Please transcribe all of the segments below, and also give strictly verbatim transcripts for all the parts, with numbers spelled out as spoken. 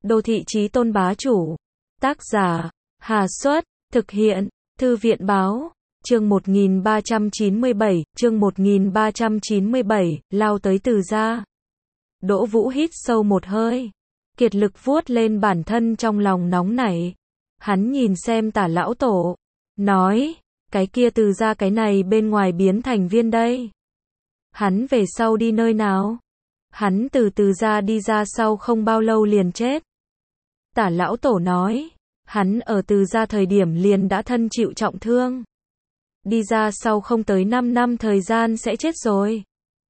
Đô thị chí tôn bá chủ. Tác giả, Hà Xuất, thực hiện, Thư viện báo, chương một nghìn ba trăm chín mươi bảy, chương một nghìn ba trăm chín mươi bảy, lao tới Từ gia. Đỗ Vũ hít sâu một hơi, kiệt lực vuốt lên bản thân trong lòng nóng nảy. Hắn nhìn xem Tả lão tổ, nói, cái kia Từ gia cái này bên ngoài biến thành viên đây. Hắn về sau đi nơi nào? Hắn từ Từ gia đi ra sau không bao lâu liền chết. Tả lão tổ nói, hắn ở Từ gia thời điểm liền đã thân chịu trọng thương. Đi ra sau không tới năm năm thời gian sẽ chết rồi.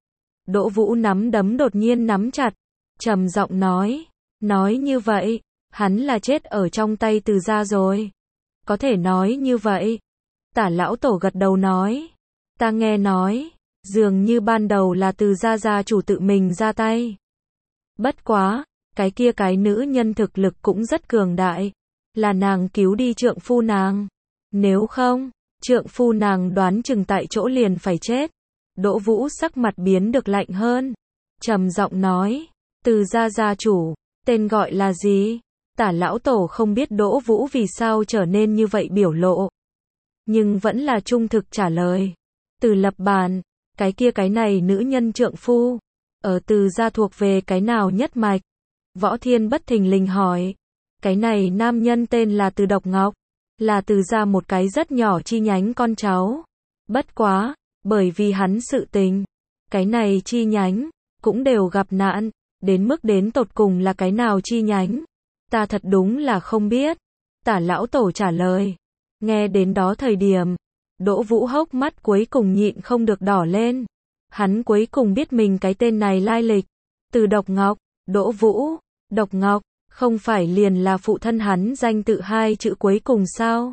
Đỗ Vũ nắm đấm đột nhiên nắm chặt, trầm giọng nói, nói như vậy, hắn là chết ở trong tay Từ gia rồi. Có thể nói như vậy. Tả lão tổ gật đầu nói, ta nghe nói, dường như ban đầu là Từ gia gia chủ tự mình ra tay. Bất quá, cái kia cái nữ nhân thực lực cũng rất cường đại, là nàng cứu đi trượng phu nàng. Nếu không, trượng phu nàng đoán chừng tại chỗ liền phải chết. Đỗ Vũ sắc mặt biến được lạnh hơn, trầm giọng nói, Từ gia gia chủ, tên gọi là gì? Tả lão tổ không biết Đỗ Vũ vì sao trở nên như vậy biểu lộ, nhưng vẫn là trung thực trả lời. Từ Lập Bàn, cái kia cái này nữ nhân trượng phu, ở Từ gia thuộc về cái nào nhất mạch? Võ Thiên bất thình lình hỏi. Cái này nam nhân tên là Từ Độc Ngọc, là Từ gia một cái rất nhỏ chi nhánh con cháu. Bất quá, bởi vì hắn sự tình, cái này chi nhánh cũng đều gặp nạn, đến mức đến tột cùng là cái nào chi nhánh, ta thật đúng là không biết. Tả lão tổ trả lời. Nghe đến đó thời điểm, Đỗ Vũ hốc mắt cuối cùng nhịn không được đỏ lên. Hắn cuối cùng biết mình cái tên này lai lịch. Từ Độc Ngọc, Đỗ Vũ, Độc Ngọc, không phải liền là phụ thân hắn danh tự hai chữ cuối cùng sao?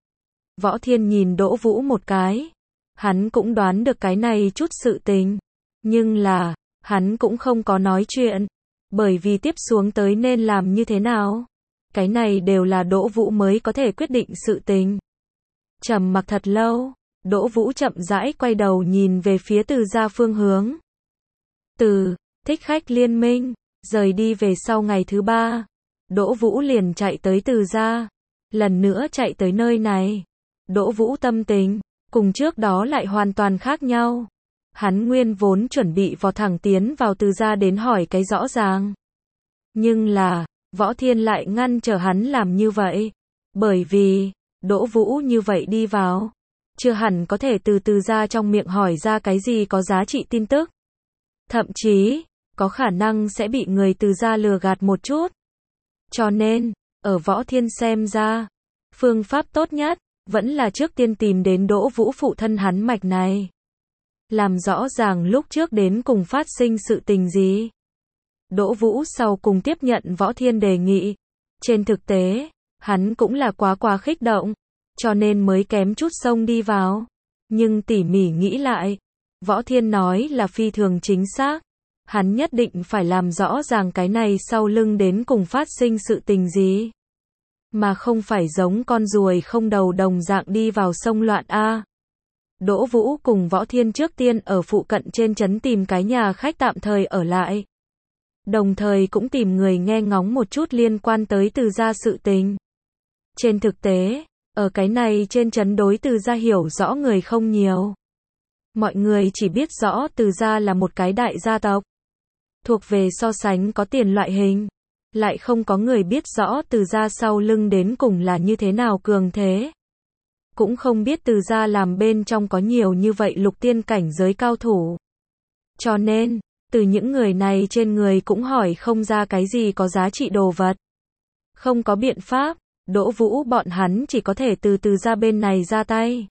Võ Thiên nhìn Đỗ Vũ một cái. Hắn cũng đoán được cái này chút sự tình. Nhưng là, hắn cũng không có nói chuyện. Bởi vì tiếp xuống tới nên làm như thế nào? Cái này đều là Đỗ Vũ mới có thể quyết định sự tình. Trầm mặc thật lâu, Đỗ Vũ chậm rãi quay đầu nhìn về phía Từ gia phương hướng. Từ, thích khách liên minh, rời đi về sau ngày thứ ba. Đỗ Vũ liền chạy tới Từ gia. Lần nữa chạy tới nơi này. Đỗ Vũ tâm tình, cùng trước đó lại hoàn toàn khác nhau. Hắn nguyên vốn chuẩn bị vọt thẳng tiến vào Từ gia đến hỏi cái rõ ràng. Nhưng là, Võ Thiên lại ngăn trở hắn làm như vậy. Bởi vì, Đỗ Vũ như vậy đi vào, chưa hẳn có thể từ Từ gia trong miệng hỏi ra cái gì có giá trị tin tức. Thậm chí, có khả năng sẽ bị người Từ gia lừa gạt một chút. Cho nên, ở Võ Thiên xem ra, phương pháp tốt nhất, vẫn là trước tiên tìm đến Đỗ Vũ phụ thân hắn mạch này. Làm rõ ràng lúc trước đến cùng phát sinh sự tình gì. Đỗ Vũ sau cùng tiếp nhận Võ Thiên đề nghị. Trên thực tế, hắn cũng là quá quá khích động, cho nên mới kém chút xông đi vào. Nhưng tỉ mỉ nghĩ lại, Võ Thiên nói là phi thường chính xác. Hắn nhất định phải làm rõ ràng cái này sau lưng đến cùng phát sinh sự tình gì. Mà không phải giống con ruồi không đầu đồng dạng đi vào sông loạn A. Đỗ Vũ cùng Võ Thiên trước tiên ở phụ cận trên trấn tìm cái nhà khách tạm thời ở lại. Đồng thời cũng tìm người nghe ngóng một chút liên quan tới Từ gia sự tình. Trên thực tế, ở cái này trên trấn đối Từ gia hiểu rõ người không nhiều. Mọi người chỉ biết rõ Từ gia là một cái đại gia tộc, thuộc về so sánh có tiền loại hình. Lại không có người biết rõ Từ gia sau lưng đến cùng là như thế nào cường thế. Cũng không biết Từ gia làm bên trong có nhiều như vậy lục tiên cảnh giới cao thủ. Cho nên, từ những người này trên người cũng hỏi không ra cái gì có giá trị đồ vật. Không có biện pháp, Đỗ Vũ bọn hắn chỉ có thể từ Từ gia bên này ra tay.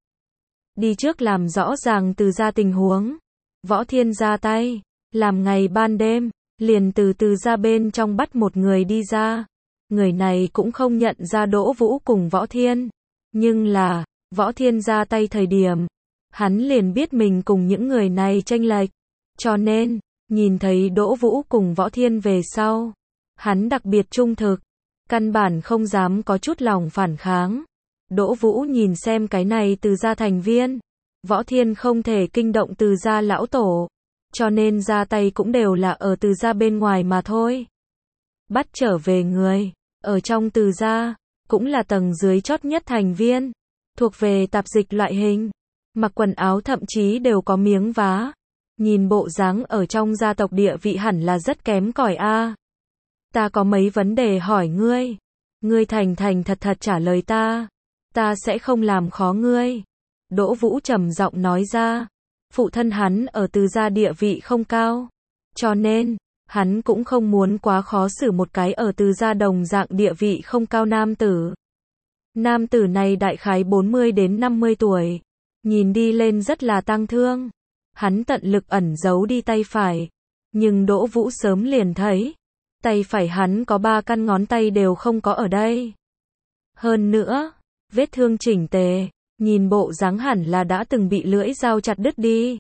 Đi trước làm rõ ràng Từ gia tình huống. Võ Thiên ra tay, làm ngày ban đêm, liền từ Từ gia bên trong bắt một người đi ra. Người này cũng không nhận ra Đỗ Vũ cùng Võ Thiên. Nhưng là, Võ Thiên ra tay thời điểm, hắn liền biết mình cùng những người này chênh lệch. Cho nên, nhìn thấy Đỗ Vũ cùng Võ Thiên về sau, hắn đặc biệt trung thực, căn bản không dám có chút lòng phản kháng. Đỗ Vũ nhìn xem cái này Từ gia thành viên, Võ Thiên không thể kinh động Từ gia lão tổ, cho nên ra tay cũng đều là ở Từ gia bên ngoài mà thôi. bắt trở về người, ở trong Từ gia, cũng là tầng dưới chót nhất thành viên, thuộc về tạp dịch loại hình, mặc quần áo thậm chí đều có miếng vá, nhìn bộ dáng ở trong gia tộc địa vị hẳn là rất kém cỏi a. Ta có mấy vấn đề hỏi ngươi, ngươi thành thành thật thật trả lời ta, ta sẽ không làm khó ngươi. Đỗ Vũ trầm giọng nói ra, phụ thân hắn ở Từ gia địa vị không cao, cho nên, hắn cũng không muốn quá khó xử một cái ở Từ gia đồng dạng địa vị không cao nam tử. Nam tử này đại khái bốn mươi đến năm mươi tuổi, nhìn đi lên rất là tang thương. Hắn tận lực ẩn giấu đi tay phải, nhưng Đỗ Vũ sớm liền thấy, tay phải hắn có ba căn ngón tay đều không có ở đây. Hơn nữa, vết thương chỉnh tề, nhìn bộ dáng hẳn là đã từng bị lưỡi dao chặt đứt đi.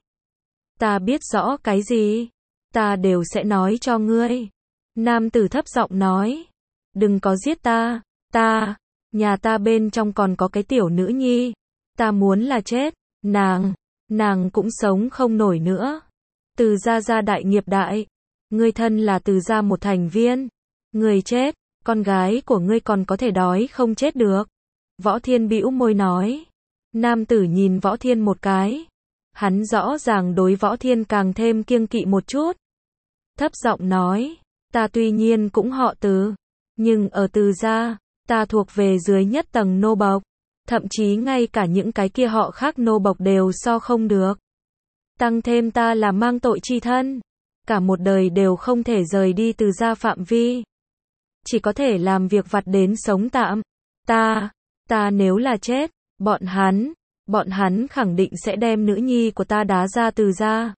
Ta biết rõ cái gì, ta đều sẽ nói cho ngươi. Nam tử thấp giọng nói, đừng có giết ta, ta, nhà ta bên trong còn có cái tiểu nữ nhi, ta muốn là chết, nàng, nàng cũng sống không nổi nữa. Từ gia gia đại nghiệp đại, ngươi thân là Từ gia một thành viên, ngươi chết, con gái của ngươi còn có thể đói không chết được. Võ Thiên bĩu môi nói. Nam tử nhìn Võ Thiên một cái, hắn rõ ràng đối Võ Thiên càng thêm kiêng kỵ một chút. Thấp giọng nói, ta tuy nhiên cũng họ Từ, nhưng ở Từ gia, ta thuộc về dưới nhất tầng nô bộc, thậm chí ngay cả những cái kia họ khác nô bộc đều so không được. Tăng thêm ta là mang tội chi thân, cả một đời đều không thể rời đi Từ gia phạm vi, chỉ có thể làm việc vặt đến sống tạm. Ta, ta nếu là chết, bọn hắn, bọn hắn khẳng định sẽ đem nữ nhi của ta đá ra Từ gia.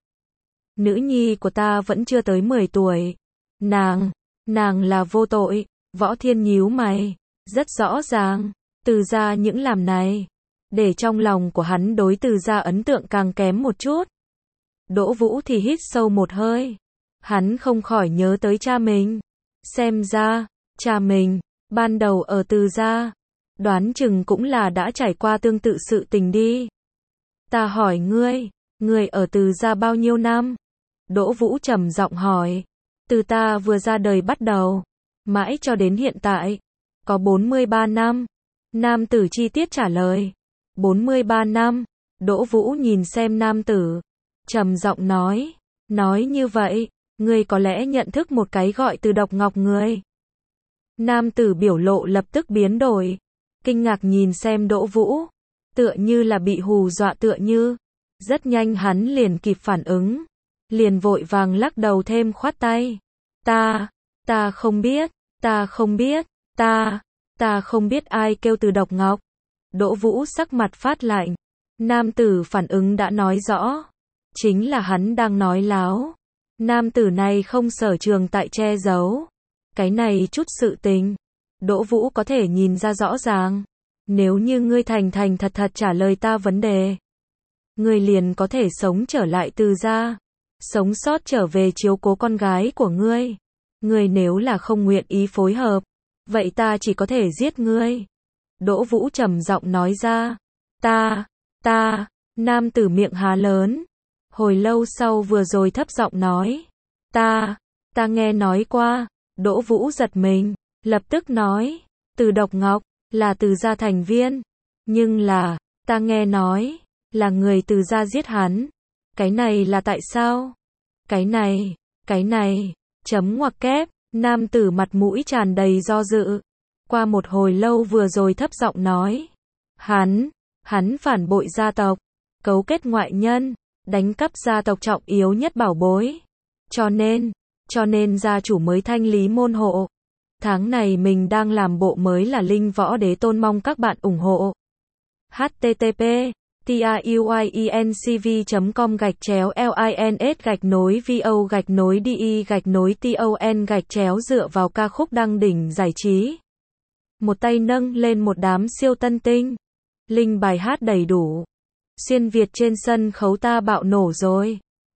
Nữ nhi của ta vẫn chưa tới mười tuổi, nàng, nàng là vô tội. Võ Thiên nhíu mày, rất rõ ràng, Từ gia những làm này, để trong lòng của hắn đối Từ gia ấn tượng càng kém một chút. Đỗ Vũ thì hít sâu một hơi, hắn không khỏi nhớ tới cha mình, xem ra, cha mình, ban đầu ở Từ gia, đoán chừng cũng là đã trải qua tương tự sự tình đi. Ta hỏi ngươi, ngươi ở Từ gia bao nhiêu năm? Đỗ Vũ trầm giọng hỏi. Từ ta vừa ra đời bắt đầu, mãi cho đến hiện tại, có bốn mươi ba năm. Nam tử chi tiết trả lời. bốn mươi ba năm. Đỗ Vũ nhìn xem nam tử, trầm giọng nói, nói như vậy, ngươi có lẽ nhận thức một cái gọi Từ Độc Ngọc người. Nam tử biểu lộ lập tức biến đổi, kinh ngạc nhìn xem Đỗ Vũ, tựa như là bị hù dọa tựa như. Rất nhanh hắn liền kịp phản ứng, liền vội vàng lắc đầu thêm khoát tay. Ta, ta không biết, ta không biết, ta, ta không biết ai kêu Từ Độc Ngọc. Đỗ Vũ sắc mặt phát lạnh, nam tử phản ứng đã nói rõ, chính là hắn đang nói láo. Nam tử này không sở trường tại che giấu, cái này chút sự tình, Đỗ Vũ có thể nhìn ra rõ ràng. Nếu như ngươi thành thành thật thật trả lời ta vấn đề, ngươi liền có thể sống trở lại Từ gia, sống sót trở về chiếu cố con gái của ngươi. Ngươi nếu là không nguyện ý phối hợp, vậy ta chỉ có thể giết ngươi. Đỗ Vũ trầm giọng nói ra. Ta, ta, nam tử miệng há lớn, hồi lâu sau vừa rồi thấp giọng nói. Ta, ta nghe nói qua. Đỗ Vũ giật mình, lập tức nói, Từ Độc Ngọc, là Từ gia thành viên, nhưng là, ta nghe nói, là người Từ gia giết hắn. Cái này là tại sao? Cái này, cái này, chấm ngoặc kép, nam tử mặt mũi tràn đầy do dự. Qua một hồi lâu vừa rồi thấp giọng nói, hắn, hắn phản bội gia tộc, cấu kết ngoại nhân, đánh cắp gia tộc trọng yếu nhất bảo bối. Cho nên, cho nên gia chủ mới thanh lý môn hộ. Tháng này mình đang làm bộ mới là Linh Võ Đế Tôn, mong các bạn ủng hộ. h t t p tuyencv chấm com gạch chéo lins gạch nối vo gạch nối de gạch nối ton gạch chéo dựa vào ca khúc đăng đỉnh giải trí. Một tay nâng lên một đám siêu tân tinh. Linh bài hát đầy đủ. Xuyên Việt trên sân khấu ta bạo nổ rồi.